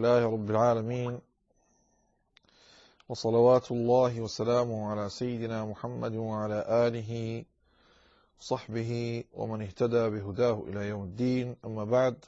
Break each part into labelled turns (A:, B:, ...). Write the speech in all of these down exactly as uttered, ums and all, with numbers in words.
A: لله رب العالمين، وصلوات الله وسلامه على سيدنا محمد وعلى آله وصحبه ومن اهتدى بهداه إلى يوم الدين. أما بعد،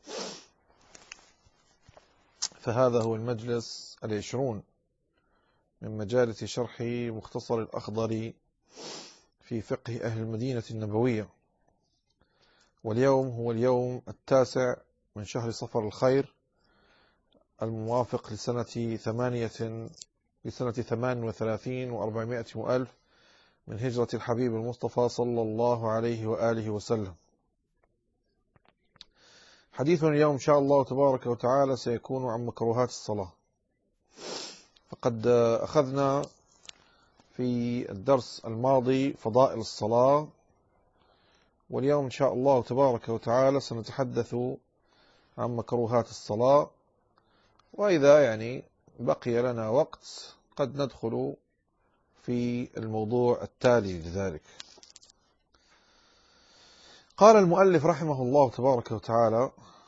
A: فهذا هو المجلس العشرون من مجالس شرح مختصر الأخضر في فقه أهل المدينة النبوية، واليوم هو اليوم التاسع من شهر صفر الخير الموافق لسنة ثمانية لسنة ثمان وثلاثين وأربعمائة وألف من هجرة الحبيب المصطفى صلى الله عليه وآله وسلم. حديثنا اليوم إن شاء الله تبارك وتعالى سيكون عن مكروهات الصلاة. فقد أخذنا في الدرس الماضي فضائل الصلاة، واليوم إن شاء الله تبارك وتعالى سنتحدث عن مكروهات الصلاة، وإذا يعني بقي لنا وقت قد ندخل في الموضوع التالي لذلك. قال المؤلف رحمه الله تبارك وتعالى: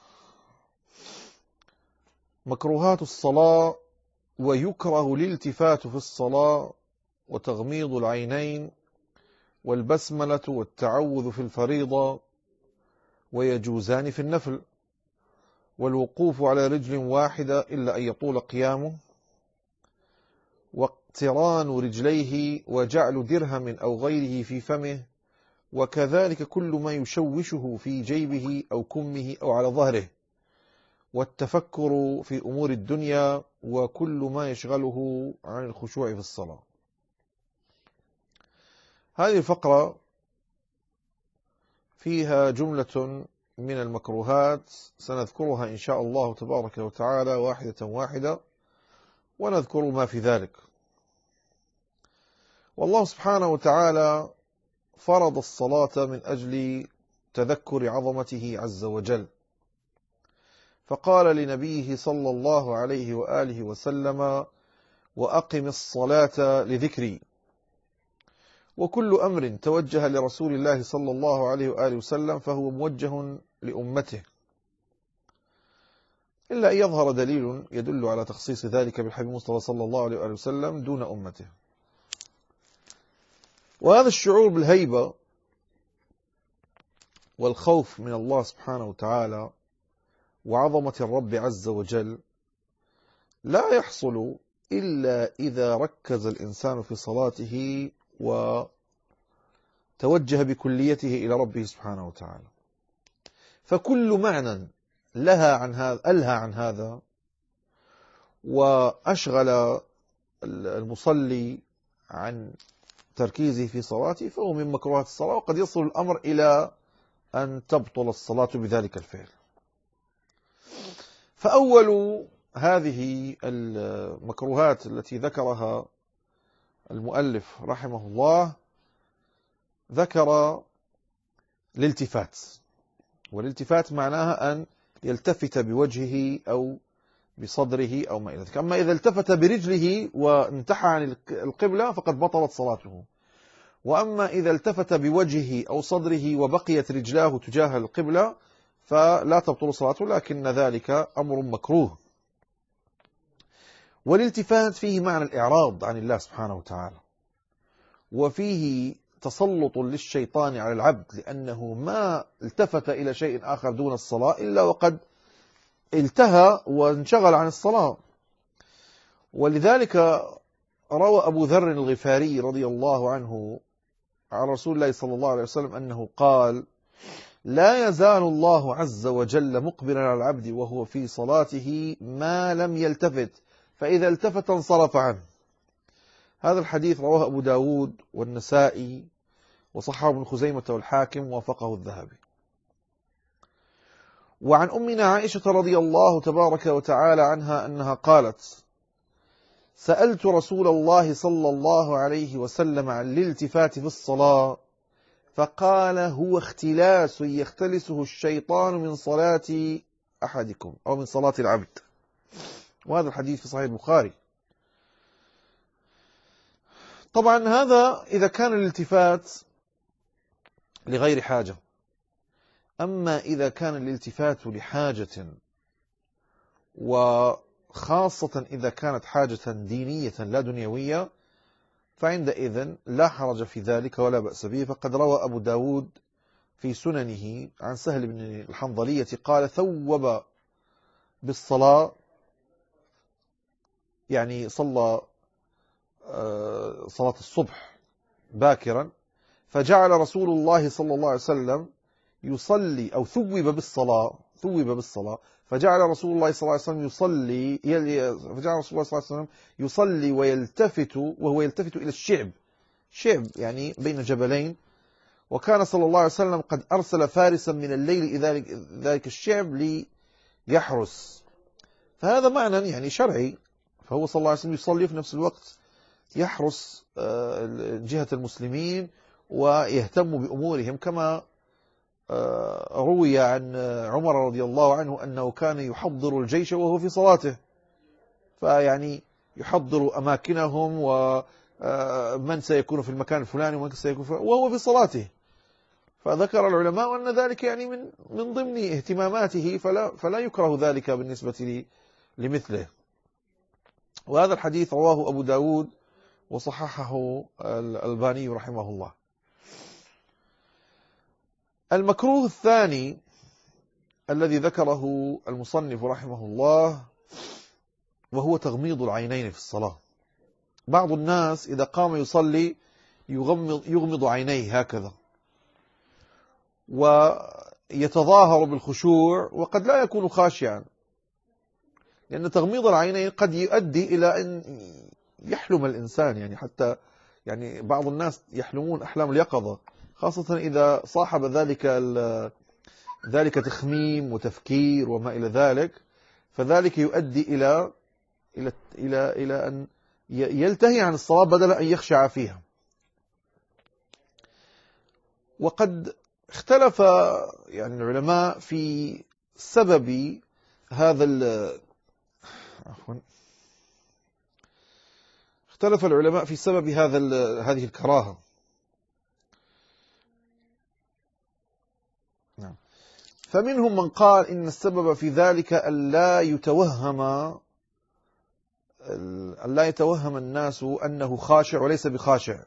A: مكروهات الصلاة: ويكره الالتفات في الصلاة، وتغميض العينين، والبسملة والتعوذ في الفريضة، ويجوزان في النفل، والوقوف على رجل واحدة إلا أن يطول قيامه، واقتران رجليه، وجعل درهم أو غيره في فمه، وكذلك كل ما يشوشه في جيبه أو كمه أو على ظهره، والتفكر في أمور الدنيا، وكل ما يشغله عن الخشوع في الصلاة. هذه الفقرة فيها جملة من المكروهات سنذكرها إن شاء الله تبارك وتعالى واحدة واحدة، ونذكر ما في ذلك. والله سبحانه وتعالى فرض الصلاة من أجل تذكر عظمته عز وجل، فقال لنبيه صلى الله عليه وآله وسلم: وأقم الصلاة لذكري. وكل أمر توجه لرسول الله صلى الله عليه وآله وسلم فهو موجه لأمته، إلا أن يظهر دليل يدل على تخصيص ذلك بالحبيب المصطفى صلى الله عليه وآله وسلم دون أمته. وهذا الشعور بالهيبة والخوف من الله سبحانه وتعالى وعظمة الرب عز وجل لا يحصل إلا إذا ركز الإنسان في صلاته وتوجه بكليته إلى ربه سبحانه وتعالى. فكل معنى لها عن هذا ألهى عن هذا وأشغل المصلي عن تركيزه في صلاته فهو من مكروهات الصلاة، وقد يصل الأمر إلى أن تبطل الصلاة بذلك الفعل. فأول هذه المكروهات التي ذكرها المؤلف رحمه الله ذكر الالتفات. والالتفات معناها أن يلتفت بوجهه أو بصدره أو ما إلى ذلك. أما إذا التفت برجله وانتحى عن القبلة فقد بطلت صلاته. وأما إذا التفت بوجهه أو صدره وبقيت رجلاه تجاه القبلة فلا تبطل صلاته، لكن ذلك أمر مكروه. والالتفات فيه معنى الإعراض عن الله سبحانه وتعالى، وفيه تسلط للشيطان على العبد، لأنه ما التفت إلى شيء آخر دون الصلاة إلا وقد التهى وانشغل عن الصلاة. ولذلك روى أبو ذر الغفاري رضي الله عنه عن رسول الله صلى الله عليه وسلم أنه قال: لا يزال الله عز وجل مقبلا على العبد وهو في صلاته ما لم يلتفت، فإذا التفت انصرف عنه. هذا الحديث رواه أبو داود والنسائي وصححه ابن خزيمة والحاكم ووافقه الذهبي. وعن أمنا عائشة رضي الله تبارك وتعالى عنها أنها قالت: سألت رسول الله صلى الله عليه وسلم عن الالتفات في الصلاة، فقال: هو اختلاس يختلسه الشيطان من صلاة أحدكم أو من صلاة العبد. وهذا الحديث في صحيح البخاري. طبعا هذا إذا كان الالتفات لغير حاجة. أما إذا كان الالتفات لحاجة خاصة إذا كانت حاجة دينية لا دنيوية، فعندئذ لا حرج في ذلك ولا بأس به. فقد روى أبو داود في سننه عن سهل بن الحنظلية قال: ثوب بالصلاة، يعني صلى صلاة الصبح باكرا، فجعل رسول الله صلى الله عليه وسلم يصلي، أو ثوب بالصلاة ثوب بالصلاة فجعل رسول الله صلى الله عليه وسلم يصلي فجعل رسول الله صلى الله عليه وسلم يصلي ويلتفت، وهو يلتفت إلى الشعب، شعب يعني بين جبلين، وكان صلى الله عليه وسلم قد أرسل فارسا من الليل إلى ذلك الشعب ليحرس. فهذا معنى يعني شرعي، فهو صلى الله عليه وسلم يصلي في نفس الوقت يحرس جهة المسلمين ويهتم بأمورهم، كما روي عن عمر رضي الله عنه أنه كان يحضر الجيش وهو في صلاته، فيعني يحضر أماكنهم ومن سيكون في المكان الفلاني ومن سيكون في وهو في صلاته. فذكر العلماء أن ذلك يعني من من ضمن اهتماماته، فلا فلا يكره ذلك بالنسبة لمثله. وهذا الحديث رواه أبو داود وصححه الألباني رحمه الله. المكروه الثاني الذي ذكره المصنف رحمه الله وهو تغميض العينين في الصلاة. بعض الناس إذا قام يصلي يغمض, يغمض عينيه هكذا ويتظاهر بالخشوع وقد لا يكون خاشعا، لأن تغميض العينين قد يؤدي إلى أن يحلم الإنسان، يعني حتى يعني بعض الناس يحلمون أحلام اليقظة، خاصة إذا صاحب ذلك ذلك تخميم وتفكير وما إلى ذلك، فذلك يؤدي إلى إلى إلى إلى أن يلتهي عن الصلاة بدل أن يخشع فيها. وقد اختلف يعني العلماء في سبب هذا عفوا اختلف العلماء في سبب هذا هذه الكراهة. نعم. فمنهم من قال إن السبب في ذلك ألا يتوهم ألا يتوهم الناس أنه خاشع وليس بخاشع.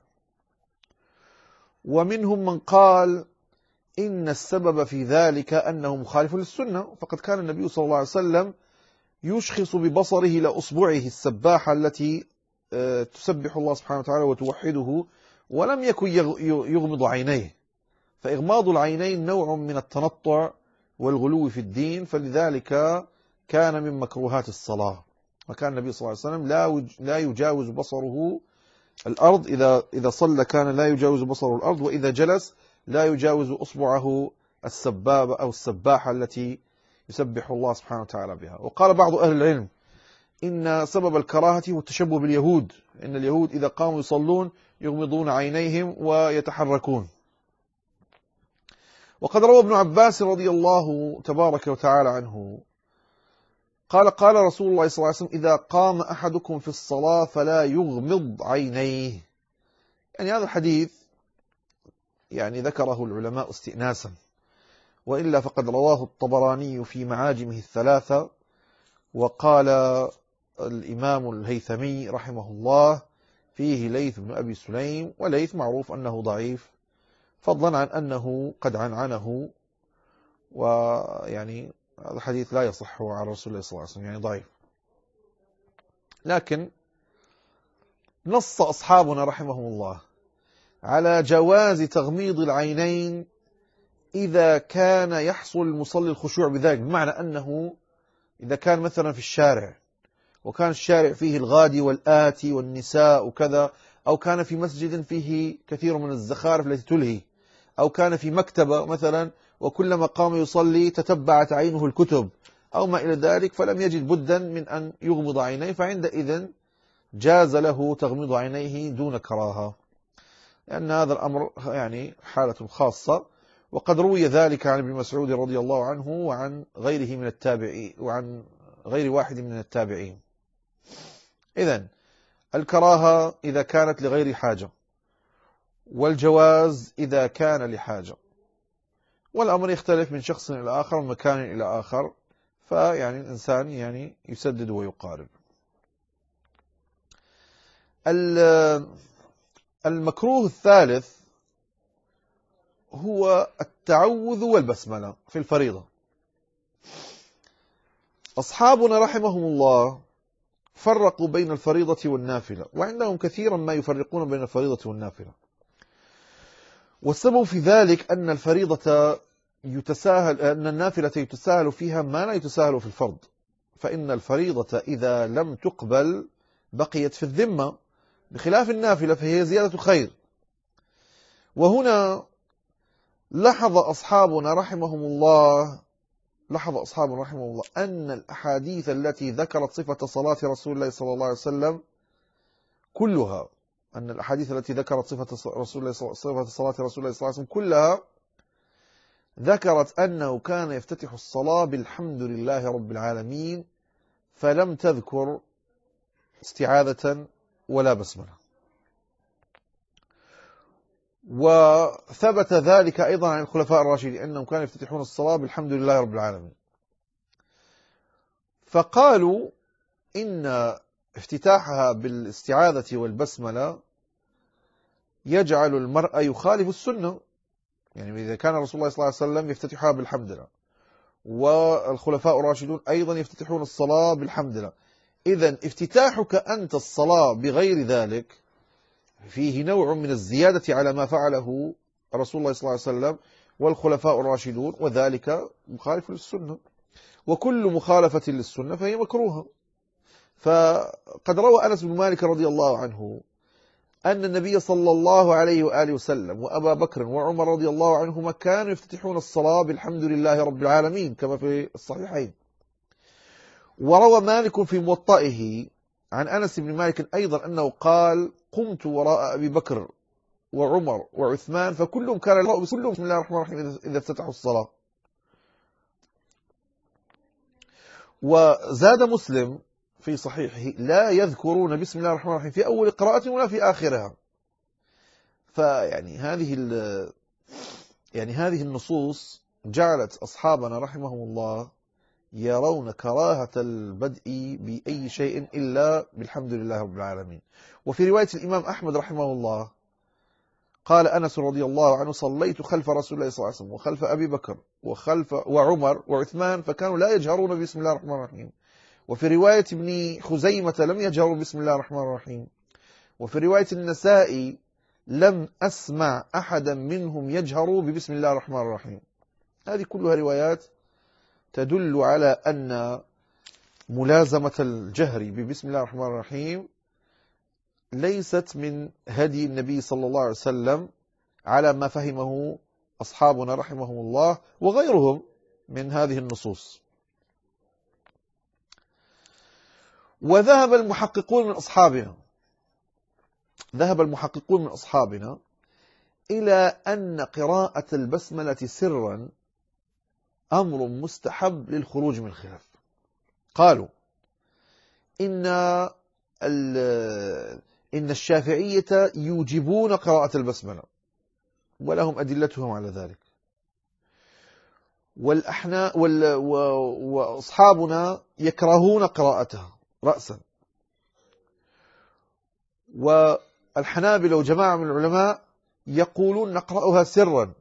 A: ومنهم من قال إن السبب في ذلك أنه مخالف للسنة، فقد كان النبي صلى الله عليه وسلم يشخص ببصره إلى أصبعه السباحة التي تسبح الله سبحانه وتعالى وتوحده، ولم يكن يغمض عينيه، فإغماض العينين نوع من التنطع والغلو في الدين، فلذلك كان من مكروهات الصلاة. وكان النبي صلى الله عليه وسلم لا لا يجاوز بصره الأرض، إذا إذا صلى كان لا يجاوز بصره الأرض، وإذا جلس لا يجاوز أصبعه السبابة أو السباحة التي يسبح الله سبحانه وتعالى بها. وقال بعض أهل العلم إن سبب الكراهة هو التشبه باليهود، إن اليهود إذا قاموا يصلون يغمضون عينيهم ويتحركون. وقد روى ابن عباس رضي الله تبارك وتعالى عنه قال قال رسول الله صلى الله عليه وسلم: إذا قام أحدكم في الصلاة فلا يغمض عينيه. يعني هذا الحديث يعني ذكره العلماء استئناسا، وإلا فقد رواه الطبراني في معاجمه الثلاثة. وقال الإمام الهيثمي رحمه الله فيه ليث بن أبي سليم، وليث معروف أنه ضعيف، فضلا عن أنه قد عنعنه، ويعني هذا الحديث لا يصح عن رسول الله صلى الله عليه وسلم، يعني ضعيف. لكن نص أصحابنا رحمهم الله على جواز تغميض العينين إذا كان يحصل المصلي الخشوع بذلك، بمعنى أنه إذا كان مثلا في الشارع وكان الشارع فيه الغادي والآتي والنساء وكذا، أو كان في مسجد فيه كثير من الزخارف التي تلهي، أو كان في مكتبة مثلا وكلما قام يصلي تتبعت عينه الكتب أو ما إلى ذلك، فلم يجد بدا من أن يغمض عينيه، فعندئذ جاز له تغميض عينيه دون كراهة، لأن هذا الأمر يعني حالة خاصة. وقد روي ذلك عن ابن مسعود رضي الله عنه وعن غيره من التابعين وعن غير واحد من التابعين. إذن الكراهة إذا كانت لغير حاجة، والجواز إذا كان لحاجة، والأمر يختلف من شخص إلى آخر ومن مكان إلى آخر، فيعني الإنسان يعني يسدد ويقارب. المكروه الثالث هو التعوذ والبسملة في الفريضة. أصحابنا رحمهم الله فرقوا بين الفريضة والنافلة، وعندهم كثيرا ما يفرقون بين الفريضة والنافلة. والسبب في ذلك أن الفريضة يتساهل أن النافلة يتساهل فيها ما لا يتساهل في الفرض، فإن الفريضة إذا لم تقبل بقيت في الذمة، بخلاف النافلة فهي زيادة خير. وهنا لاحظ أصحابنا رحمهم الله لاحظ أصحابنا رحمه الله أن الأحاديث التي ذكرت صفة صلاة رسول الله صلى الله عليه وسلم كلها أن الأحاديث التي ذكرت صفة رسول الله صفة صلاة رسول الله صلى الله عليه وسلم كلها ذكرت أنه كان يفتتح الصلاة بالحمد لله رب العالمين، فلم تذكر استعاذة ولا بسملة. وثبت ذلك أيضا عن الخلفاء الراشدين أنهم كانوا يفتتحون الصلاة بالحمد لله رب العالمين. فقالوا إن افتتاحها بالاستعاذة والبسملة يجعل المرء يخالف السنة، يعني إذا كان رسول الله صلى الله عليه وسلم يفتتحها بالحمد لله والخلفاء الراشدون أيضا يفتتحون الصلاة بالحمد لله، إذن افتتاحك أنت الصلاة بغير ذلك فيه نوع من الزيادة على ما فعله رسول الله صلى الله عليه وسلم والخلفاء الراشدون، وذلك مخالف للسنة، وكل مخالفة للسنة فهي مكروهة. فقد روى أنس بن مالك رضي الله عنه أن النبي صلى الله عليه وآله وسلم وأبا بكر وعمر رضي الله عنهما كانوا يفتتحون الصلاة بالحمد لله رب العالمين كما في الصحيحين. وروى مالك في موطئه عن أنس بن مالك أيضا أنه قال: قمت وراء أبي بكر وعمر وعثمان فكلهم كان يقرأ بسم الله الرحمن الرحيم إذا افتتحوا الصلاة. وزاد مسلم في صحيحه: لا يذكرون بسم الله الرحمن الرحيم في أول قراءة ولا في آخرها. فيعني هذه يعني هذه النصوص جعلت أصحابنا رحمهم الله يرون كراهة البدء بأي شيء إلا بالحمد لله رب العالمين. وفي رواية الإمام أحمد رحمه الله قال أنس رضي الله عنه: صليت خلف رسول الله صلى الله عليه وسلم وخلف أبي بكر وخلف وعمر وعثمان فكانوا لا يجهرون بسم الله الرحمن الرحيم. وفي رواية ابن خزيمة لم يجهروا بسم الله الرحمن الرحيم. وفي رواية النسائي لم أسمع أحدا منهم يجهروا ببسم الله الرحمن الرحيم. هذه كلها روايات تدل على أن ملازمة الجهر ببسم الله الرحمن الرحيم ليست من هدي النبي صلى الله عليه وسلم على ما فهمه أصحابنا رحمهم الله وغيرهم من هذه النصوص. وذهب المحققون من أصحابنا ذهب المحققون من أصحابنا إلى أن قراءة البسملة سرا أمر مستحب للخروج من الخلاف. قالوا إن إن الشافعية يوجبون قراءة البسملة ولهم أدلتهم على ذلك، والأحنا وال... و... وأصحابنا يكرهون قراءتها رأسا، والحنابلة وجماعة من العلماء يقولون نقرأها سرا.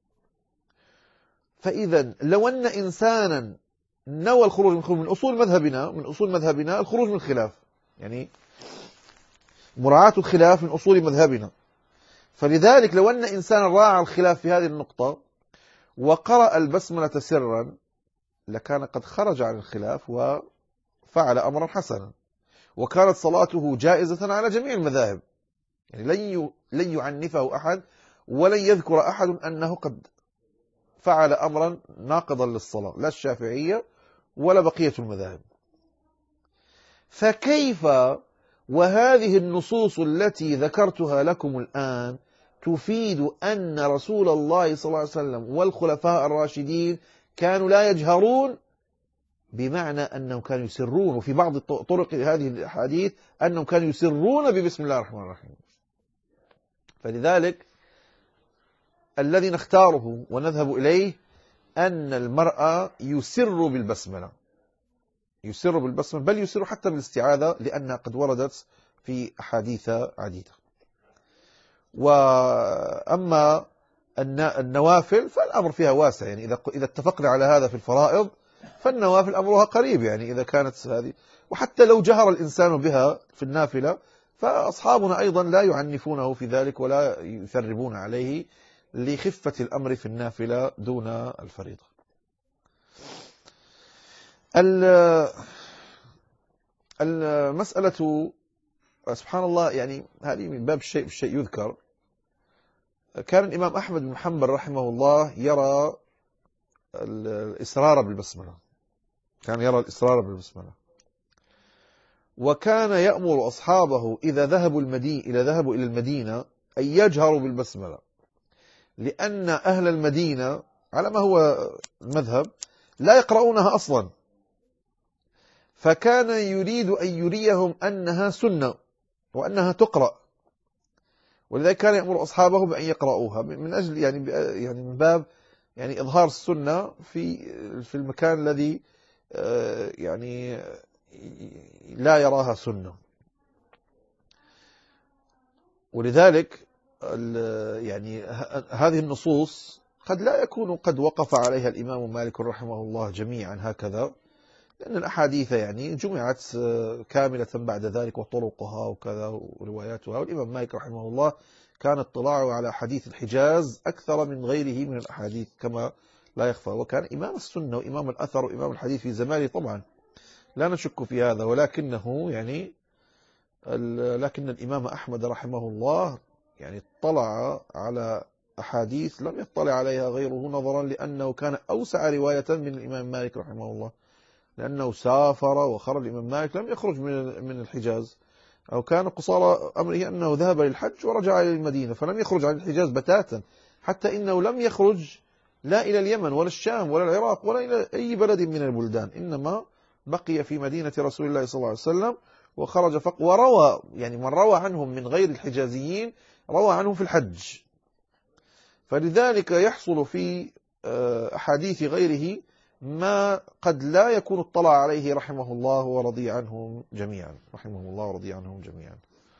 A: فإذا لو أن إنسانا نوى الخروج من الخلاف من أصول مذهبنا من أصول مذهبنا الخروج من الخلاف، يعني مراعاة الخلاف من أصول مذهبنا، فلذلك لو أن إنسانا راعى الخلاف في هذه النقطة وقرأ البسملة سرا لكان قد خرج عن الخلاف وفعل أمرا حسنا، وكانت صلاته جائزة على جميع المذاهب، يعني لن لن يعنفه أحد ولن يذكر أحد أنه قد فعل أمرا ناقضا للصلاة، لا الشافعية ولا بقية المذاهب. فكيف وهذه النصوص التي ذكرتها لكم الآن تفيد أن رسول الله صلى الله عليه وسلم والخلفاء الراشدين كانوا لا يجهرون، بمعنى أنهم كانوا يسرون، وفي بعض طرق هذه الأحاديث أنهم كانوا يسرون ببسم الله الرحمن الرحيم. فلذلك الذي نختاره ونذهب إليه أن المرأة يسر بالبسملة، يسر بالبسملة، بل يسر حتى بالاستعاذة لأنها قد وردت في أحاديث عديدة. وأما النوافل فالأمر فيها واسع، يعني إذا إذا اتفقنا على هذا في الفرائض فالنوافل أمرها قريب، يعني إذا كانت هذه، وحتى لو جهر الإنسان بها في النافلة فأصحابنا أيضا لا يعنفونه في ذلك ولا يثربون عليه لخفة الأمر في النافلة دون الفريضة. المسألة سبحان الله، يعني هذه من باب الشيء بالشيء يذكر. كان الإمام أحمد بن حنبل رحمه الله يرى الإسرار بالبسملة، كان يرى الإسرار بالبسملة، وكان يأمر أصحابه إذا ذهبوا المدينة إذا ذهبوا إلى المدينة أن يجهروا بالبسملة، لأن أهل المدينة على ما هو المذهب لا يقرؤونها أصلا، فكان يريد أن يريهم أنها سنة وأنها تقرأ، ولذلك كان يأمر أصحابه بأن يقرؤوها من أجل يعني يعني من باب يعني إظهار السنة في في المكان الذي يعني لا يراها سنة. ولذلك يعني هذه النصوص قد لا يكون قد وقف عليها الإمام مالك رحمه الله جميعا هكذا، لأن الأحاديث يعني جمعت كاملة بعد ذلك وطرقها وكذا ورواياتها، والإمام مالك رحمه الله كان اطلاعه على حديث الحجاز أكثر من غيره من الأحاديث كما لا يخفى، وكان إمام السنة وإمام الأثر وإمام الحديث في زمانه طبعا لا نشك في هذا، ولكنه يعني لكن الإمام أحمد رحمه الله يعني اطلع على أحاديث لم يطلع عليها غيره، نظرا لأنه كان أوسع رواية من الإمام مالك رحمه الله، لأنه سافر وخرج. الإمام مالك لم يخرج من من الحجاز، أو كان قصار أمره أنه ذهب للحج ورجع إلى المدينة، فلم يخرج عن الحجاز بتاتا، حتى إنه لم يخرج لا إلى اليمن ولا الشام ولا العراق ولا إلى أي بلد من البلدان، إنما بقي في مدينة رسول الله صلى الله عليه وسلم وخرج فق وروى، يعني من روى عنهم من غير الحجازيين روى عنهم في الحج، فلذلك يحصل في أحاديث غيره ما قد لا يكون اطلع عليه رحمه الله ورضي عنهم جميعا، رحمه الله ورضي عنهم جميعا.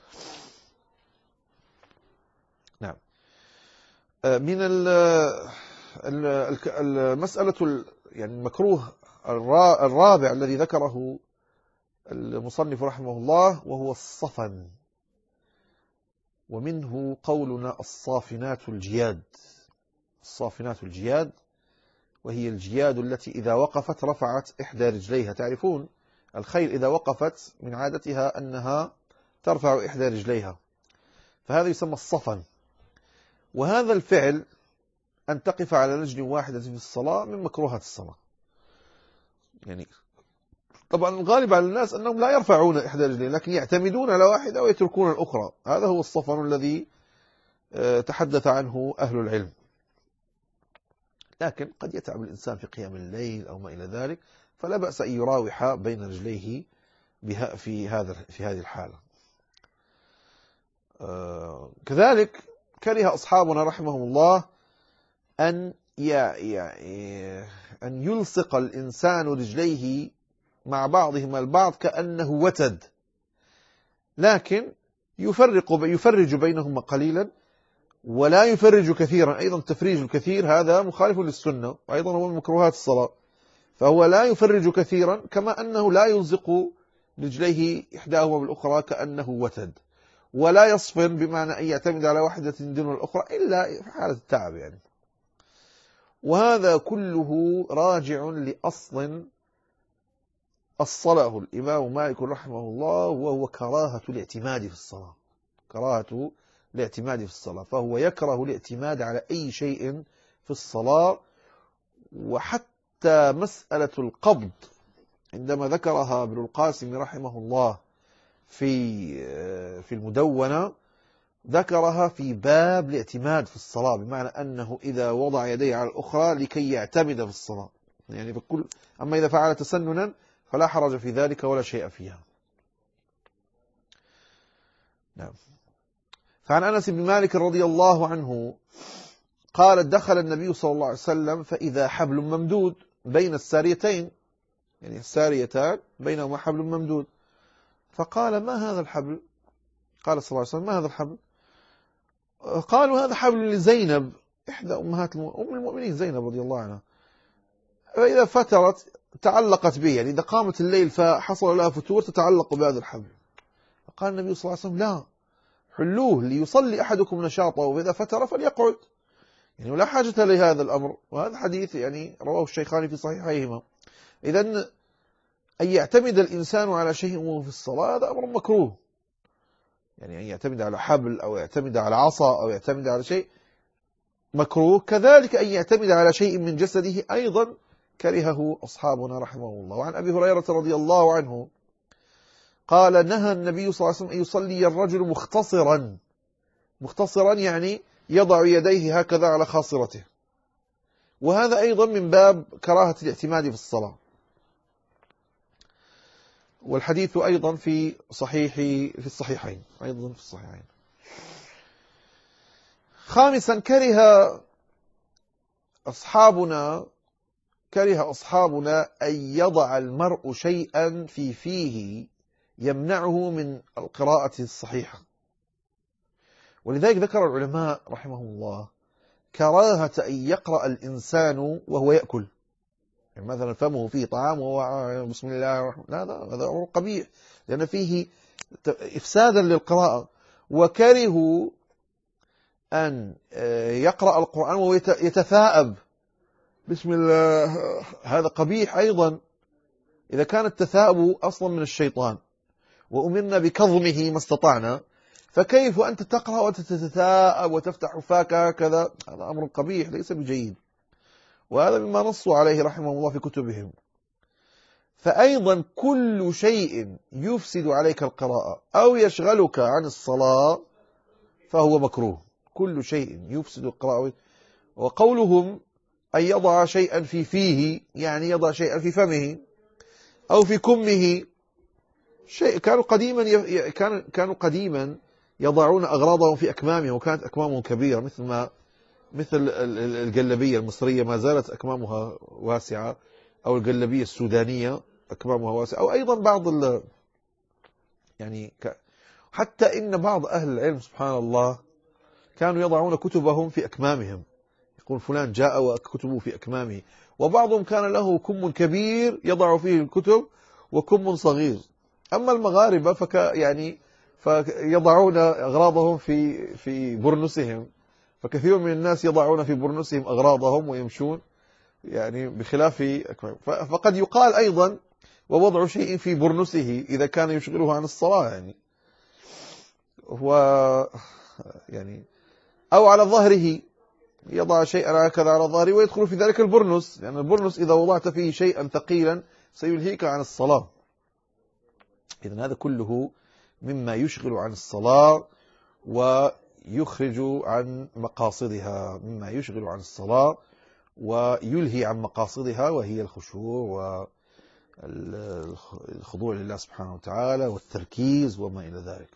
A: نعم. من المسألة يعني المكروه الرابع الذي ذكره المصنف رحمه الله وهو الصفن، ومنه قولنا الصافنات الجياد. الصافنات الجياد وهي الجياد التي إذا وقفت رفعت إحدى رجليها. تعرفون الخيل إذا وقفت من عادتها أنها ترفع إحدى رجليها، فهذا يسمى الصفن. وهذا الفعل أن تقف على رجل واحدة في الصلاة من مكروهات الصلاة. يعني طبعا الغالب على الناس أنهم لا يرفعون إحدى رجلين، لكن يعتمدون على واحدة ويتركون الأخرى. هذا هو الصفن الذي تحدث عنه أهل العلم. لكن قد يتعب الإنسان في قيام الليل أو ما إلى ذلك، فلا بأس أن يراوح بين رجليه بها في هذا في هذه الحالة. آه كذلك كره أصحابنا رحمهم الله أن أن يلصق الإنسان رجليه مع بعضهما البعض كأنه وتد، لكن يفرق يفرج بينهما قليلا ولا يفرج كثيرا. أيضا التفريج الكثير هذا مخالف للسنة، وأيضا هو من مكروهات الصلاة. فهو لا يفرج كثيرا، كما أنه لا يلصق رجليه إحداهما بالأخرى كأنه وتد، ولا يصفن بمعنى أن يعتمد على واحدة دون الأخرى إلا في حالة التعب يعني. وهذا كله راجع لأصل أصله الإمام مالك رحمه الله، وهو كراهة الاعتماد في الصلاة. كراهة الاعتماد في الصلاة، فهو يكره الاعتماد على أي شيء في الصلاة. وحتى مسألة القبض عندما ذكرها ابن القاسم رحمه الله في في المدونة، ذكرها في باب الاعتماد في الصلاة، بمعنى أنه إذا وضع يديه على الأخرى لكي يعتمد في الصلاة يعني. فكل أما إذا فعل تسننا فلا حرج في ذلك ولا شيء فيها. نعم. فعن أنس بن مالك رضي الله عنه قال: دخل النبي صلى الله عليه وسلم فإذا حبل ممدود بين الساريتين، يعني الساريتان بينهما حبل ممدود. فقال ما هذا الحبل؟ قال صلى الله عليه وسلم ما هذا الحبل؟ قالوا هذا حبل لزينب إحدى أمهات أم المؤمنين زينب رضي الله عنها، فإذا فترت تعلقت به، يعني إذا قامت الليل فحصل لها فتور تتعلق بهذا الحبل. فقال النبي صلى الله عليه وسلم لا، حلوه ليصلي أحدكم نشاطه وإذا فتر فليقعد، يعني ولا حاجة لهذا الأمر. وهذا حديث يعني رواه الشيخان في صحيحيهما. إذن أن يعتمد الإنسان على شيء وهو في الصلاة هذا أمر مكروه، يعني أن يعتمد على حبل أو يعتمد على عصا أو يعتمد على شيء مكروه. كذلك أن يعتمد على شيء من جسده أيضا كرهه أصحابنا رحمه الله. وعن أبي هريرة رضي الله عنه قال نهى النبي صلى الله عليه وسلم أن يصلي الرجل مختصرا، مختصرا يعني يضع يديه هكذا على خاصرته، وهذا أيضا من باب كراهة الاعتماد في الصلاة. والحديث أيضا في صحيح في الصحيحين أيضا في الصحيحين. خامسا كره أصحابنا كره أصحابنا أن يضع المرء شيئا في فيه يمنعه من القراءة الصحيحة. ولذلك ذكر العلماء رحمهم الله كراهة أن يقرأ الإنسان وهو يأكل، يعني مثلا فمه فيه طعام وهو بسم الله الرحمن الرحيم، لا هذا أمر قبيح لأن فيه إفسادا للقراءة. وكرهوا أن يقرأ القرآن وهو يتثاءب بسم الله، هذا قبيح أيضا إذا كان التثاؤب أصلا من الشيطان وأمرنا بكظمه ما استطعنا، فكيف أنت تقرأ وتتثاءب وتفتح فاك هكذا؟ هذا أمر قبيح ليس بجيد، وهذا مما نصوا عليه رحمه الله في كتبهم. فأيضا كل شيء يفسد عليك القراءة أو يشغلك عن الصلاة فهو مكروه، كل شيء يفسد القراءة. وقولهم أن يضع شيئا في فيه يعني يضع شيئا في فمه أو في كمه، شيء كانوا قديما ي... كانوا قديما يضعون أغراضهم في أكمامهم، وكانت أكمامهم كبيرة مثل ما مثل الجلبية المصرية ما زالت أكمامها واسعة، أو الجلبية السودانية أكمامها واسعة، أو أيضا بعض ال... يعني ك... حتى إن بعض أهل العلم سبحان الله كانوا يضعون كتبهم في أكمامهم، يقول فلان جاء وكتبه في أكمامه. وبعضهم كان له كم كبير يضع فيه الكتب وكم صغير. أما المغاربة فك يعني فيضعون أغراضهم في في برنسهم، فكثير من الناس يضعون في برنسهم أغراضهم ويمشون يعني بخلاف أكمام. فقد يقال أيضا ووضع شيء في برنسه إذا كان يشغله عن الصلاة، يعني هو يعني أو على ظهره يضع شيئا هكذا على ظهره ويدخل في ذلك البرنس، لأن يعني البرنس إذا وضعت فيه شيئا ثقيلا سيلهيك عن الصلاة. إذن هذا كله مما يشغل عن الصلاة ويخرج عن مقاصدها، مما يشغل عن الصلاة ويلهي عن مقاصدها، وهي الخشوع والخضوع لله سبحانه وتعالى والتركيز وما إلى ذلك.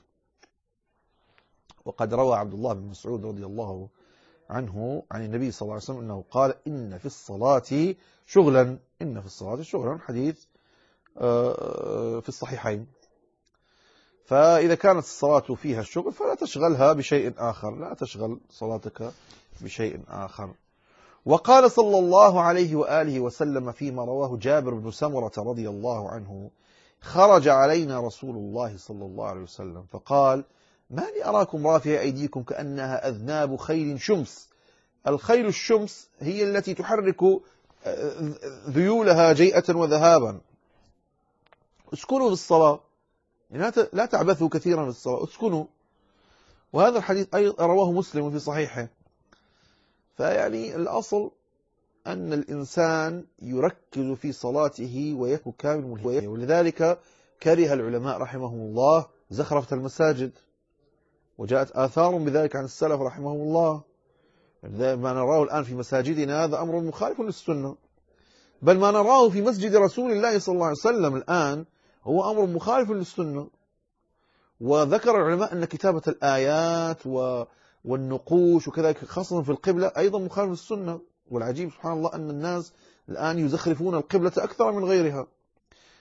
A: وقد روى عبد الله بن مسعود رضي الله عنه عن النبي صلى الله عليه وسلم أنه قال إن في الصلاة شغلا، إن في الصلاة شغلا، حديث في الصحيحين. فإذا كانت الصلاة فيها الشغل فلا تشغلها بشيء آخر، لا تشغل صلاتك بشيء آخر. وقال صلى الله عليه وآله وسلم فيما رواه جابر بن سمرة رضي الله عنه خرج علينا رسول الله صلى الله عليه وسلم فقال ما لي أراكم رافع أيديكم كأنها أذناب خيل شمس. الخيل الشمس هي التي تحرك ذيولها جيئة وذهابا. اسكنوا بالصلاة، لا تعبثوا كثيرا في الصلاة، اسكنوا. وهذا الحديث أيضا رواه مسلم في صحيحه. فيعني الأصل أن الإنسان يركز في صلاته ويكون كامل ملهي. ولذلك كره العلماء رحمهم الله زخرفة المساجد، وجاءت آثار بذلك عن السلف رحمهم الله. ما نراه الآن في مساجدنا هذا أمر مخالف للسنة، بل ما نراه في مسجد رسول الله صلى الله عليه وسلم الآن هو أمر مخالف للسنة. وذكر العلماء أن كتابة الآيات والنقوش وكذلك خاصة في القبلة أيضا مخالف للسنة. والعجيب سبحان الله أن الناس الآن يزخرفون القبلة أكثر من غيرها،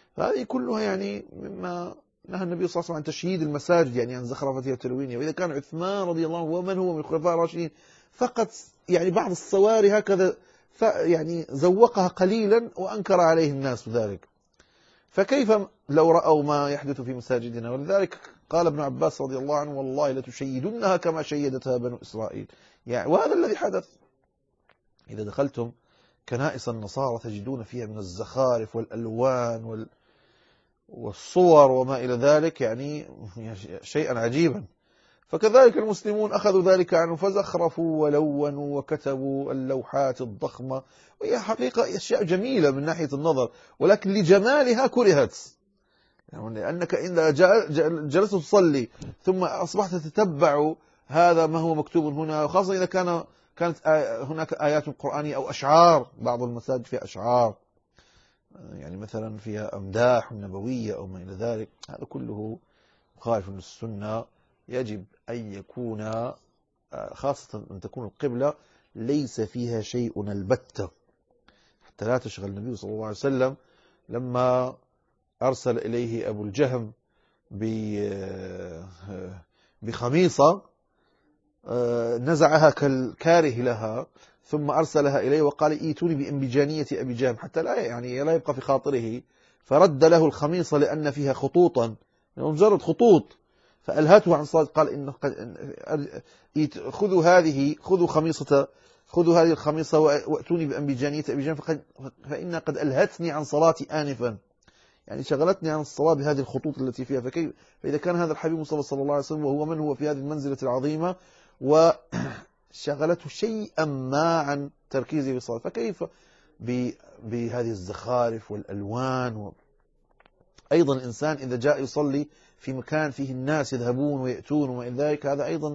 A: هذه كلها يعني مما نهى النبي صلى الله عليه وسلم عن تشييد المساجد، يعني عن زخرفتها وتلوينها. وإذا كان عثمان رضي الله عنه ومن هو من الخلفاء الراشدين فقط يعني بعض الصواري هكذا يعني زوقها قليلا وأنكر عليه الناس ذلك، فكيف لو رأوا ما يحدث في مساجدنا؟ ولذلك قال ابن عباس رضي الله عنه: والله لتشيدنها كما شيدتها بنو إسرائيل. يعني وهذا الذي حدث. إذا دخلتم كنائس النصارى تجدون فيها من الزخارف والألوان وال والصور وما إلى ذلك، يعني شيئا عجيبا. فكذلك المسلمون أخذوا ذلك عنه فزخرفوا ولونوا وكتبوا اللوحات الضخمة، وهي حقيقة أشياء جميلة من ناحية النظر، ولكن لجمالها كرهت. يعني لأنك إذا جلست تصلي ثم أصبحت تتبع هذا ما هو مكتوب هنا، وخاصة إذا كان كانت هناك آيات قرآنية أو أشعار، بعض المساجد فيها أشعار يعني مثلا فيها أمداح نبوية أو ما إلى ذلك، هذا كله مخالف للسنة. يجب أن يكون خاصة أن تكون القبلة ليس فيها شيء البتة، حتى لا تشغل النبي صلى الله عليه وسلم لما أرسل إليه أبو الجهم بخميصة نزعها كالكاره لها، ثم أرسلها إليه وقال: إيتوني بإنبجانية أبي جهم، حتى لا يعني لا يبقى في خاطره، فرد له الخميصة لأن فيها خطوطا، مجرد خطوط، فألهته عن صلاة. قال: إنه خذوا هذه خذوا خميصة خذوا هذه الخميصة وأتوني بأنبجانية أبي جهم فإنها قد ألهتني عن صلاتي آنفا، يعني شغلتني عن الصلاة بهذه الخطوط التي فيها. فكيف فإذا كان هذا الحبيب صلى الله عليه وسلم وهو من هو في هذه المنزلة العظيمة وشغلته شيئا ما عن تركيزه في الصلاة، فكيف بهذه الزخارف والألوان و... أيضا الإنسان إذا جاء يصلي في مكان فيه الناس يذهبون ويأتون وما إلى ذلك، هذا أيضا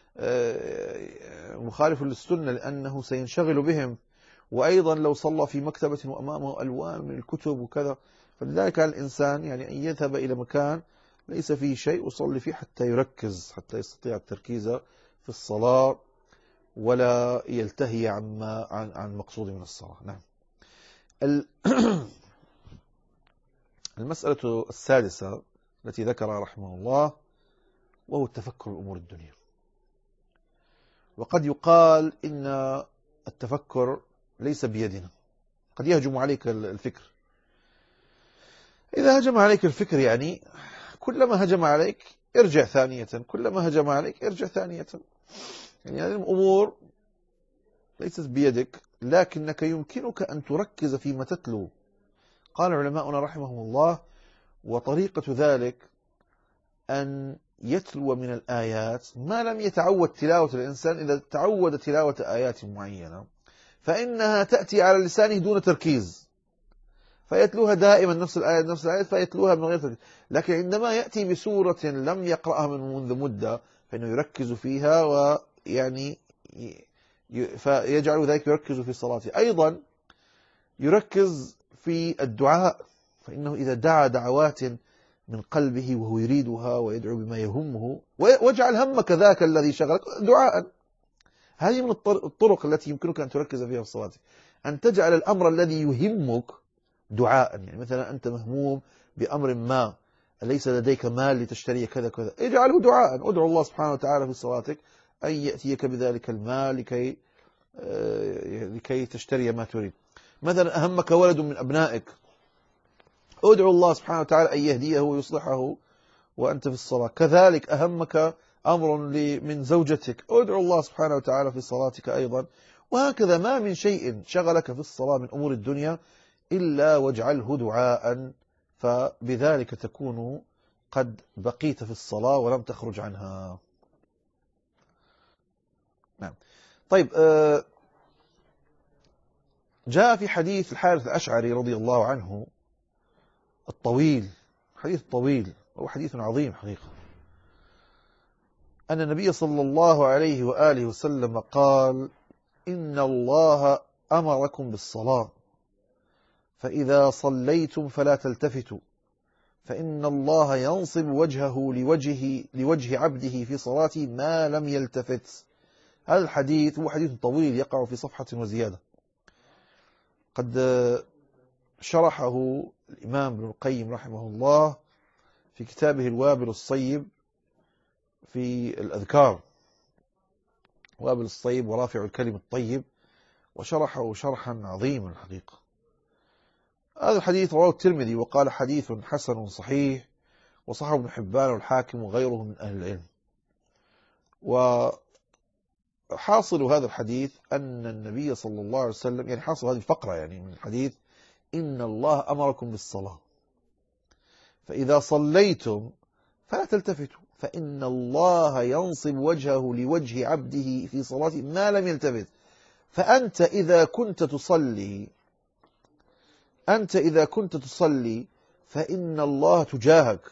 A: مخالف للسنة لأنه سينشغل بهم. وأيضا لو صلى في مكتبة وأمامه ألوان من الكتب وكذا، فلذلك على الإنسان يعني أن يذهب إلى مكان ليس فيه شيء وصلي فيه حتى يركز، حتى يستطيع التركيز في الصلاة ولا يلتهي عما عن عن مقصود من الصلاة. نعم. المسألة السادسة التي ذكرها رحمه الله وهو التفكر الأمور الدنيا. وقد يقال إن التفكر ليس بيدنا، قد يهجم عليك الفكر. إذا هجم عليك الفكر يعني كلما هجم عليك ارجع ثانية، كلما هجم عليك ارجع ثانية. يعني هذه الأمور ليست بيدك، لكنك يمكنك أن تركز فيما تتلو. قال علماؤنا رحمهم الله: وطريقة ذلك أن يتلو من الآيات ما لم يتعود تلاوة الإنسان. إذا تعود تلاوة آيات معينة فإنها تأتي على لسانه دون تركيز، فيتلوها دائما نفس الآية نفس الآية فيتلوها من غير تركيز. لكن عندما يأتي بسورة لم يقرأها من منذ مدة فإنه يركز فيها، ويعني فيجعل ذلك يركز في صلاته. أيضا يركز في الدعاء، فإنه إذا دعا دعوات من قلبه وهو يريدها ويدعو بما يهمه، واجعل همك ذاك الذي شغلك دعاء. هذه من الطرق التي يمكنك أن تركز فيها في الصلاة، أن تجعل الأمر الذي يهمك دعاء. يعني مثلا أنت مهموم بأمر ما، ليس لديك مال لتشتري كذا كذا، اجعله دعاء، ادعو الله سبحانه وتعالى في صلاتك أن يأتيك بذلك المال لكي لكي تشتري ما تريد. مثلا أهمك ولد من أبنائك، ادعو الله سبحانه وتعالى أن يهديه ويصلحه وأنت في الصلاة. كذلك أهمك أمر من زوجتك، ادعو الله سبحانه وتعالى في صلاتك أيضا. وهكذا ما من شيء شغلك في الصلاة من أمور الدنيا إلا واجعله دعاء، فبذلك تكون قد بقيت في الصلاة ولم تخرج عنها. نعم. طيب، جاء في حديث الحارث الأشعري رضي الله عنه الطويل، حديث طويل وهو حديث عظيم حقيقة، أن النبي صلى الله عليه وآله وسلم قال: إن الله أمركم بالصلاة، فإذا صليتم فلا تلتفتوا، فإن الله ينصب وجهه لوجه, لوجه عبده في صلاته ما لم يلتفت. هذا الحديث هو حديث طويل يقع في صفحة وزيادة. قد شرحه الإمام ابن القيم رحمه الله في كتابه الوابل الصيب في الأذكار، وابل الصيب ورافع الكلم الطيب، وشرحه شرحا عظيما الحقيقة. هذا الحديث رواه الترمذي وقال حديث حسن صحيح، وصححه ابن حبان والحاكم وغيره من أهل العلم. وحاصل هذا الحديث أن النبي صلى الله عليه وسلم، يعني حاصل هذه الفقرة يعني من الحديث: إن الله أمركم بالصلاة فإذا صليتم فلا تلتفتوا فإن الله ينصب وجهه لوجه عبده في صلاته ما لم يلتفت. فأنت إذا كنت تصلي أنت إذا كنت تصلي فإن الله تجاهك،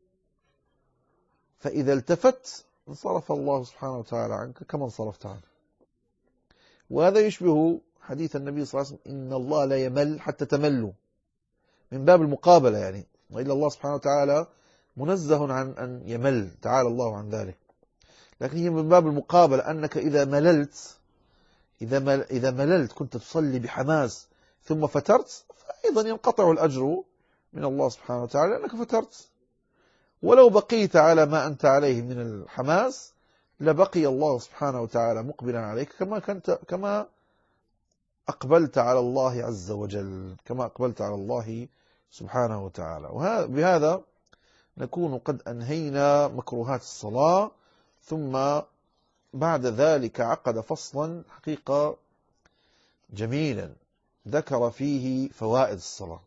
A: فإذا التفت انصرف الله سبحانه وتعالى عنك كما انصرفت عنه. وهذا يشبه حديث النبي صلى الله عليه وسلم: إن الله لا يمل حتى تملوا، من باب المقابلة يعني، وإلا الله سبحانه وتعالى منزه عن أن يمل، تعالى الله عن ذلك، لكن هي من باب المقابلة، أنك إذا مللت إذا مل إذا مللت كنت تصلي بحماس ثم فترت، فأيضا ينقطع الأجر من الله سبحانه وتعالى لأنك فترت. ولو بقيت على ما أنت عليه من الحماس لبقي الله سبحانه وتعالى مقبلا عليك كما كنت كما أقبلت على الله عز وجل، كما أقبلت على الله سبحانه وتعالى. وبهذا نكون قد أنهينا مكروهات الصلاة. ثم بعد ذلك عقد فصلا حقيقة جميلا ذكر فيه فوائد الصلاة.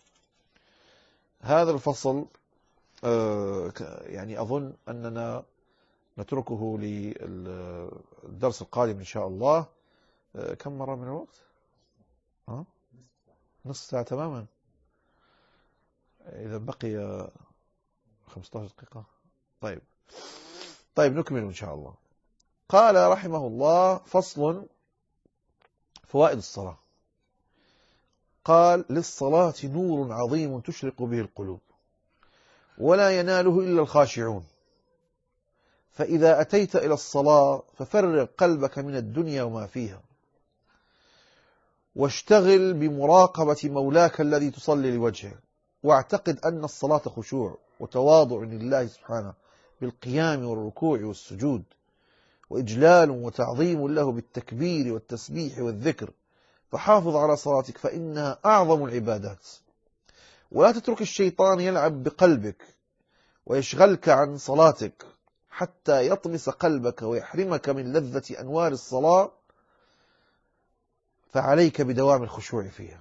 A: هذا الفصل يعني أظن أننا نتركه للدرس القادم إن شاء الله. كم مرة من الوقت؟ ها؟ نصف ساعة تماما. إذا بقي خمسة عشر دقيقة. طيب طيب نكمل إن شاء الله. قال رحمه الله: فصل: فوائد الصلاة. قال: للصلاة نور عظيم تشرق به القلوب ولا يناله إلا الخاشعون، فإذا أتيت إلى الصلاة ففرغ قلبك من الدنيا وما فيها، واشتغل بمراقبة مولاك الذي تصلي لوجهه، واعتقد أن الصلاة خشوع وتواضع لله سبحانه بالقيام والركوع والسجود، وإجلال وتعظيم له بالتكبير والتسبيح والذكر، فحافظ على صلاتك فإنها أعظم العبادات. ولا تترك الشيطان يلعب بقلبك ويشغلك عن صلاتك حتى يطمس قلبك ويحرمك من لذة أنوار الصلاة، فعليك بدوام الخشوع فيها،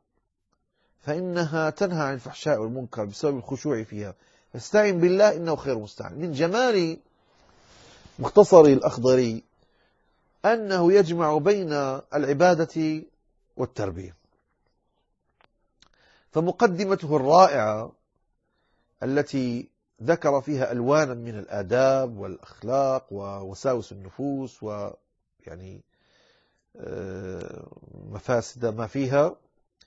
A: فإنها تنهى عن الفحشاء والمنكر بسبب الخشوع فيها، فاستعن بالله إنه خير مستعان. من جمال مختصر الأخضري أنه يجمع بين العبادة والتربية. فمقدمته الرائعة التي ذكر فيها ألوانا من الآداب والأخلاق ووساوس النفوس ويعني مفاسد ما فيها،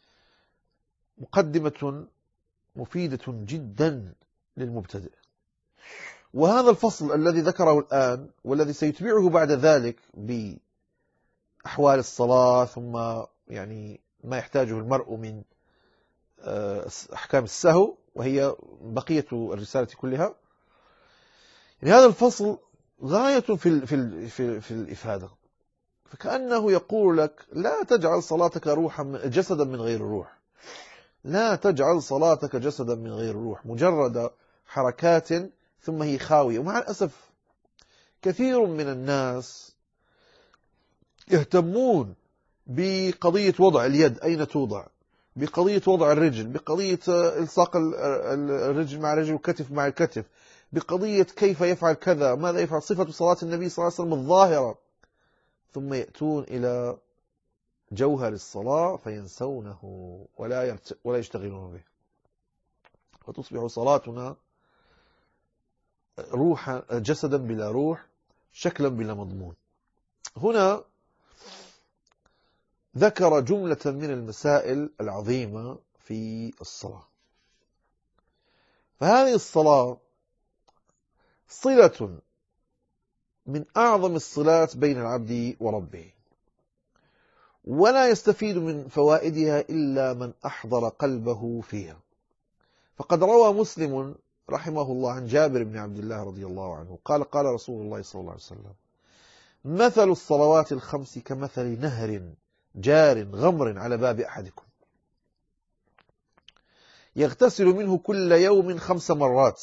A: مقدمة مفيدة جدا للمبتدئ. وهذا الفصل الذي ذكره الآن والذي سيتبعه بعد ذلك بأحوال الصلاة، ثم يعني ما يحتاجه المرء من أحكام السهو، وهي بقية الرسالة كلها. يعني هذا الفصل غاية في في في, في الإفادة، فكأنه يقول لك: لا تجعل صلاتك روحا جسدا من غير روح، لا تجعل صلاتك جسدا من غير روح، مجرد حركات ثم هي خاوية. ومع الأسف كثير من الناس يهتمون بقضية وضع اليد أين توضع، بقضية وضع الرجل، بقضية إلصاق الرجل مع الرجل والكتف مع الكتف، بقضية كيف يفعل كذا، ماذا يفعل، صفة صلاة النبي صلى الله عليه وسلم الظاهرة، ثم يأتون إلى جوهر الصلاة فينسونه ولا يرت... ولا يشتغلون به، وتصبح صلاتنا روحا جسدا بلا روح، شكلا بلا مضمون. هنا ذكر جملة من المسائل العظيمة في الصلاة. فهذه الصلاة صلة من أعظم الصلات بين العبد وربه، ولا يستفيد من فوائدها إلا من أحضر قلبه فيها. فقد روى مسلم رحمه الله عن جابر بن عبد الله رضي الله عنه قال قال رسول الله صلى الله عليه وسلم: مثل الصلوات الخمس كمثل نهر جار غمر على باب أحدكم يغتسل منه كل يوم خمس مرات.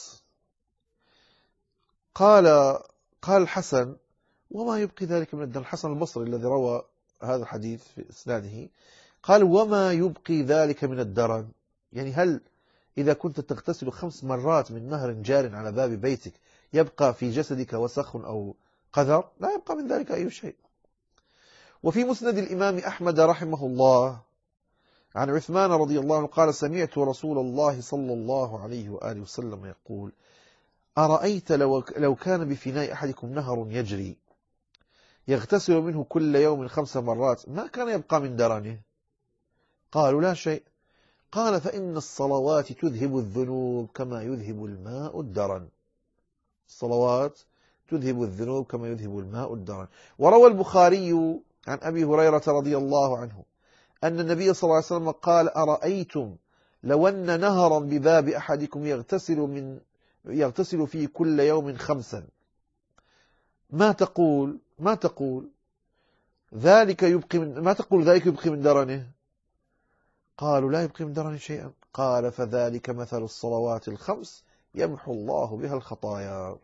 A: قال قال الحسن: وما يبقي ذلك من الدرن؟ الحسن البصري الذي روى هذا الحديث في إسناده قال: وما يبقي ذلك من الدرن؟ يعني هل إذا كنت تغتسل خمس مرات من نهر جار على باب بيتك يبقى في جسدك وسخ أو قذر؟ لا يبقى من ذلك أي شيء. وفي مسند الإمام أحمد رحمه الله عن عثمان رضي الله عنه قال: سمعت رسول الله صلى الله عليه وآله وسلم يقول: أرأيت لو, لو كان بفناء أحدكم نهر يجري يغتسل منه كل يوم خمس مرات ما كان يبقى من درنه؟ قالوا: لا شيء. قال: فإن الصلوات تذهب الذنوب كما يذهب الماء الدرن. الصلوات تذهب الذنوب كما يذهب الماء الدرن. وروى البخاري عن أبي هريرة رضي الله عنه أن النبي صلى الله عليه وسلم قال: أرأيتم لو أن نهرا بباب أحدكم يغتسل من يغتسل فيه كل يوم خمسا ما تقول ما تقول ذلك يبقي من ما تقول ذلك يبقي من درنه؟ قالوا: لا يبقي من درنه شيئا. قال: فذلك مثل الصلوات الخمس يمحو الله بها الخطايا.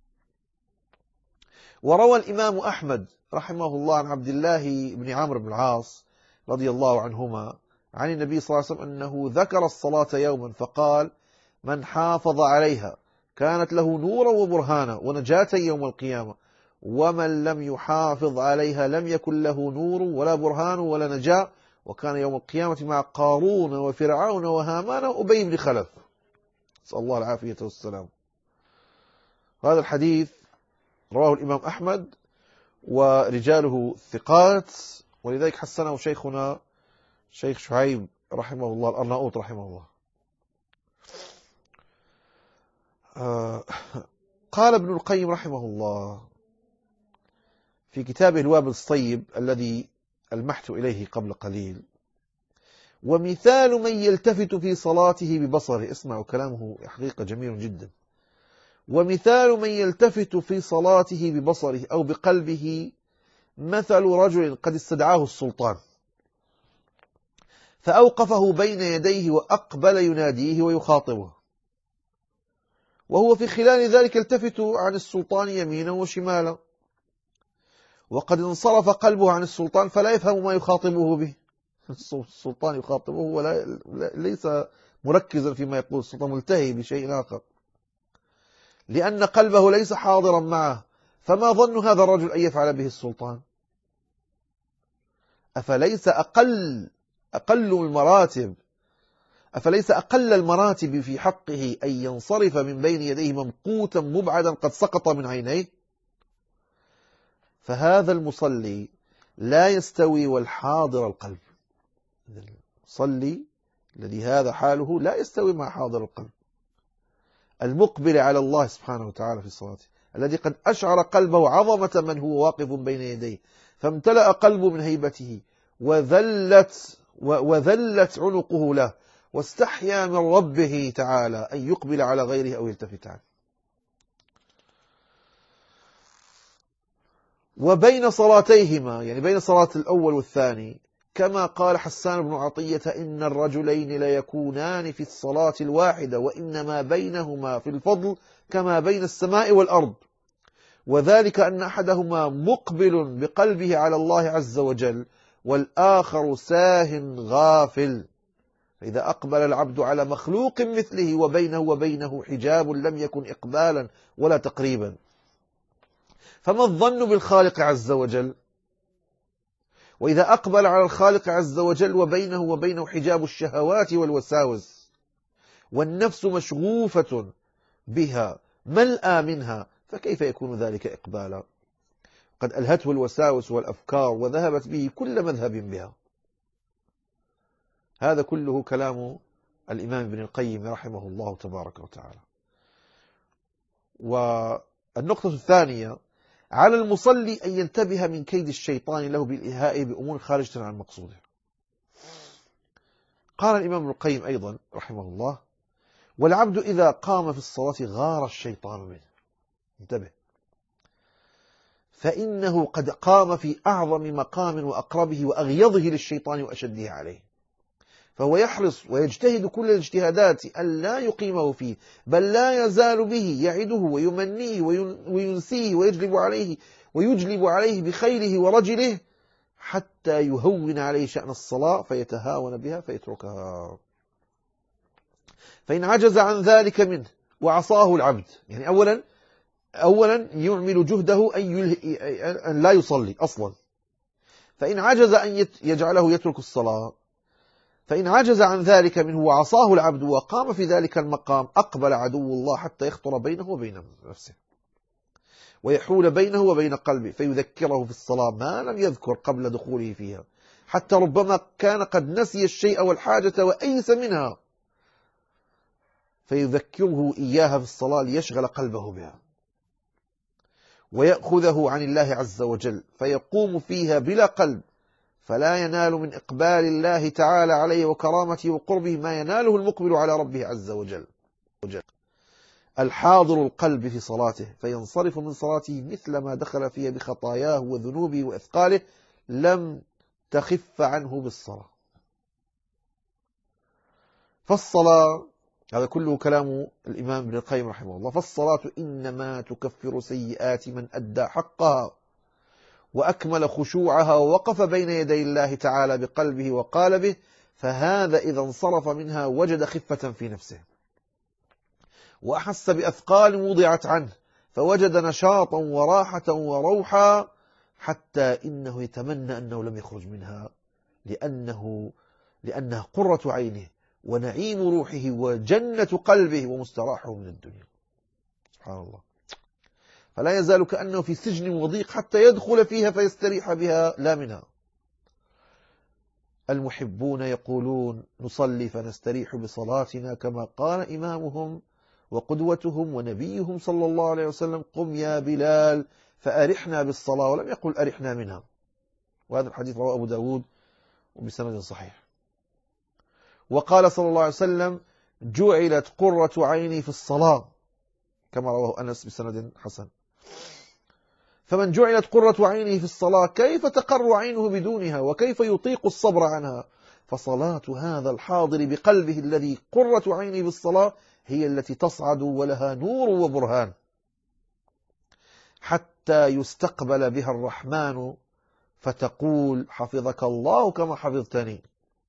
A: وروى الإمام أحمد رحمه الله عن عبد الله بن عمرو بن العاص رضي الله عنهما عن النبي صلى الله عليه وسلم أنه ذكر الصلاة يوما فقال: من حافظ عليها كانت له نورا وبرهانا ونجاة يوم القيامة، ومن لم يحافظ عليها لم يكن له نور ولا برهان ولا نجاة، وكان يوم القيامة مع قارون وفرعون وهامان وأبي بن خلف. نسأل الله العافية والسلام. هذا الحديث رواه الإمام أحمد ورجاله ثقات، ولذلك حسنه شيخنا شيخ شعيب رحمه الله الأرناؤوط رحمه الله. آه قال ابن القيم رحمه الله في كتابه الوابل الصيب الذي ألمحت إليه قبل قليل: ومثال من يلتفت في صلاته ببصره، اسمعوا كلامه حقيقة جميل جدا، ومثال من يلتفت في صلاته ببصره أو بقلبه مثل رجل قد استدعاه السلطان فأوقفه بين يديه وأقبل يناديه ويخاطبه، وهو في خلال ذلك يلتفت عن السلطان يمينا وشمالا، وقد انصرف قلبه عن السلطان فلا يفهم ما يخاطبه به. السلطان يخاطبه ولا ليس مركزا فيما يقول، السلطان ملتهي بشيء آخر لأن قلبه ليس حاضرا معه. فما ظن هذا الرجل أن يفعل به السلطان؟ أفليس أقل أقل المراتب أفليس أقل المراتب في حقه أن ينصرف من بين يديه ممقوتا مبعدا قد سقط من عينيه؟ فهذا المصلي لا يستوي والحاضر القلب. المصلي الذي هذا حاله لا يستوي مع حاضر القلب المقبل على الله سبحانه وتعالى في صلاته، الذي قد أشعر قلبه عظمة من هو واقف بين يديه فامتلأ قلبه من هيبته وذلت وذلت عنقه له واستحيا من ربه تعالى أن يقبل على غيره أو يلتفت عنه. وبين صلاتيهما، يعني بين صلاة الأول والثاني، كما قال حسان بن عطية: إن الرجلين ليكونان في الصلاة الواحدة وإنما بينهما في الفضل كما بين السماء والأرض، وذلك أن أحدهما مقبل بقلبه على الله عز وجل والآخر ساه غافل. فإذا أقبل العبد على مخلوق مثله وبينه وبينه حجاب لم يكن إقبالا ولا تقريبا، فما الظن بالخالق عز وجل؟ وإذا أقبل على الخالق عز وجل وبينه وبينه حجاب الشهوات والوساوس والنفس مشغوفة بها ملأى منها، فكيف يكون ذلك إقبالا؟ قد ألهته الوساوس والأفكار وذهبت به كل مذهب بها. هذا كله كلام الإمام ابن القيم رحمه الله تبارك وتعالى. والنقطة الثانية على المصلي أن ينتبه من كيد الشيطان له بالإيهاء بأمور خارجة عن مقصوده. قال الإمام ابن القيم أيضا رحمه الله: والعبد إذا قام في الصلاة غار الشيطان منه، انتبه، فإنه قد قام في أعظم مقام وأقربه وأغيظه للشيطان وأشده عليه، فهو يحرص ويجتهد كل الاجتهادات أن لا يقيمه فيه، بل لا يزال به يعده ويمنيه وينسيه ويجلب عليه ويجلب عليه بخيله ورجله حتى يهون عليه شأن الصلاة فيتهاون بها فيتركها. فإن عجز عن ذلك منه وعصاه العبد، يعني أولا أولا يعمل جهده أن, أن لا يصلي أصلا، فإن عجز أن يجعله يترك الصلاة، فإن عجز عن ذلك منه وعصاه العبد وقام في ذلك المقام، أقبل عدو الله حتى يخطر بينه وبين نفسه ويحول بينه وبين قلبه فيذكره في الصلاة ما لم يذكر قبل دخوله فيها، حتى ربما كان قد نسي الشيء والحاجة وأيس منها، فيذكره إياها في الصلاة ليشغل قلبه بها ويأخذه عن الله عز وجل، فيقوم فيها بلا قلب، فلا ينال من إقبال الله تعالى عليه وكرامته وقربه ما يناله المقبل على ربه عز وجل الحاضر القلب في صلاته، فينصرف من صلاته مثل ما دخل فيها بخطاياه وذنوبه وإثقاله لم تخف عنه بالصلاة. فالصلاة، هذا كله كلام الإمام ابن القيم رحمه الله، فالصلاة إنما تكفر سيئات من أدى حقها وأكمل خشوعها ووقف بين يدي الله تعالى بقلبه وقالبه، فهذا إذا انصرف منها وجد خفة في نفسه وأحس بأثقال وضعت عنه، فوجد نشاطا وراحة وروحا، حتى إنه يتمنى أنه لم يخرج منها، لأنه لأنها قرة عينه ونعيم روحه وجنة قلبه ومستراحه من الدنيا. سبحان الله. فلا يزال كأنه في سجن وضيق حتى يدخل فيها فيستريح بها لا منها. المحبون يقولون: نصلي فنستريح بصلاتنا، كما قال إمامهم وقدوتهم ونبيهم صلى الله عليه وسلم: قم يا بلال فأرحنا بالصلاة، ولم يقل أرحنا منها. وهذا الحديث رواه أبو داود وبسند صحيح. وقال صلى الله عليه وسلم: جعلت قرة عيني في الصلاة، كما رواه أنس بسند حسن. فمن جعلت قرة عينه في الصلاة كيف تقر عينه بدونها، وكيف يطيق الصبر عنها؟ فصلاة هذا الحاضر بقلبه الذي قرة عينه بالصلاة هي التي تصعد ولها نور وبرهان حتى يستقبل بها الرحمن فتقول: حفظك الله كما حفظتني.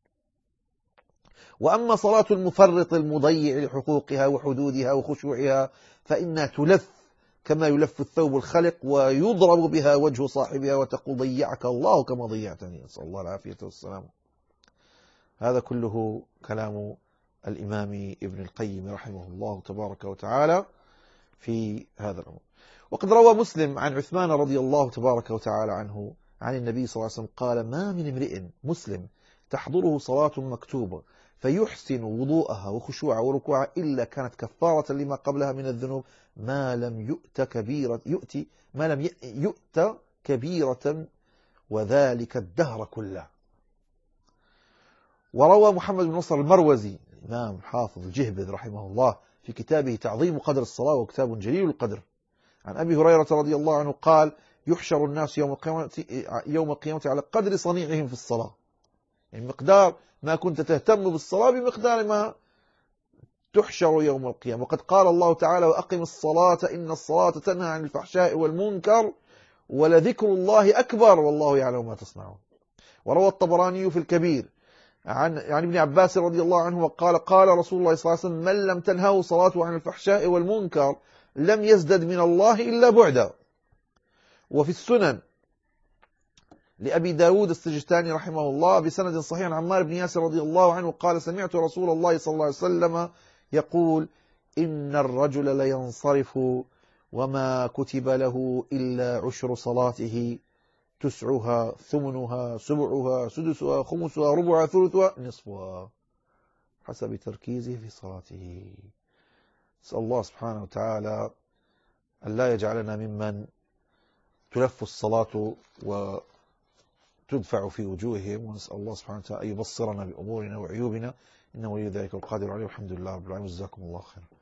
A: وأما صلاة المفرط المضيع لحقوقها وحدودها وخشوعها فإنها تلف كما يلف الثوب الخلق ويضرب بها وجه صاحبها وتقول: ضيعك الله كما ضيعتني، نسأل الله العافية والسلام. هذا كله كلام الإمام ابن القيم رحمه الله تبارك وتعالى في هذا الأمر. وقد روى مسلم عن عثمان رضي الله تبارك وتعالى عنه عن النبي صلى الله عليه وسلم قال: ما من امرئ مسلم تحضره صلاة مكتوبة فيحسن وضوءها وخشوعها وركوعها إلا كانت كفارة لما قبلها من الذنوب ما لم يؤت كبيرة يؤتي ما لم يؤت كبيرة، وذلك الدهر كله. وروى محمد بن نصر المروزي الإمام الحافظ الجهبذ رحمه الله في كتابه تعظيم قدر الصلاة، وكتاب جليل القدر، عن أبي هريرة رضي الله عنه قال: يحشر الناس يوم القيامة يوم القيامة على قدر صنيعهم في الصلاة، يعني مقدار ما كنت تهتم بالصلاة بمقدار ما تحشر يوم القيامة. وقد قال الله تعالى: وأقم الصلاة إن الصلاة تنهى عن الفحشاء والمنكر ولذكر الله أكبر والله يعلم ما تصنعون. وروى الطبراني في الكبير عن عن ابن عباس رضي الله عنه وقال: قال رسول الله صلى الله عليه وسلم: من لم تنهه صلاته عن الفحشاء والمنكر لم يزدد من الله إلا بعدا. وفي السنن لأبي داود السجستاني رحمه الله بسند صحيح عن عمار بن ياسر رضي الله عنه قال: سمعت رسول الله صلى الله عليه وسلم يقول: إن الرجل لينصرف وما كتب له إلا عشر صلاته، تسعها ثمنها سبعها سدسها خمسها ربعها ثلثها نصفها، حسب تركيزه في صلاته. نسأل الله سبحانه وتعالى أن لا يجعلنا ممن تلف الصلاة وتدفع في وجوههم، ونسأل الله سبحانه وتعالى أن يبصرنا بأمورنا وعيوبنا، إنه ولي ذلك القادر عليه، والحمد لله رب العالمين. جزاكم الله خيرا.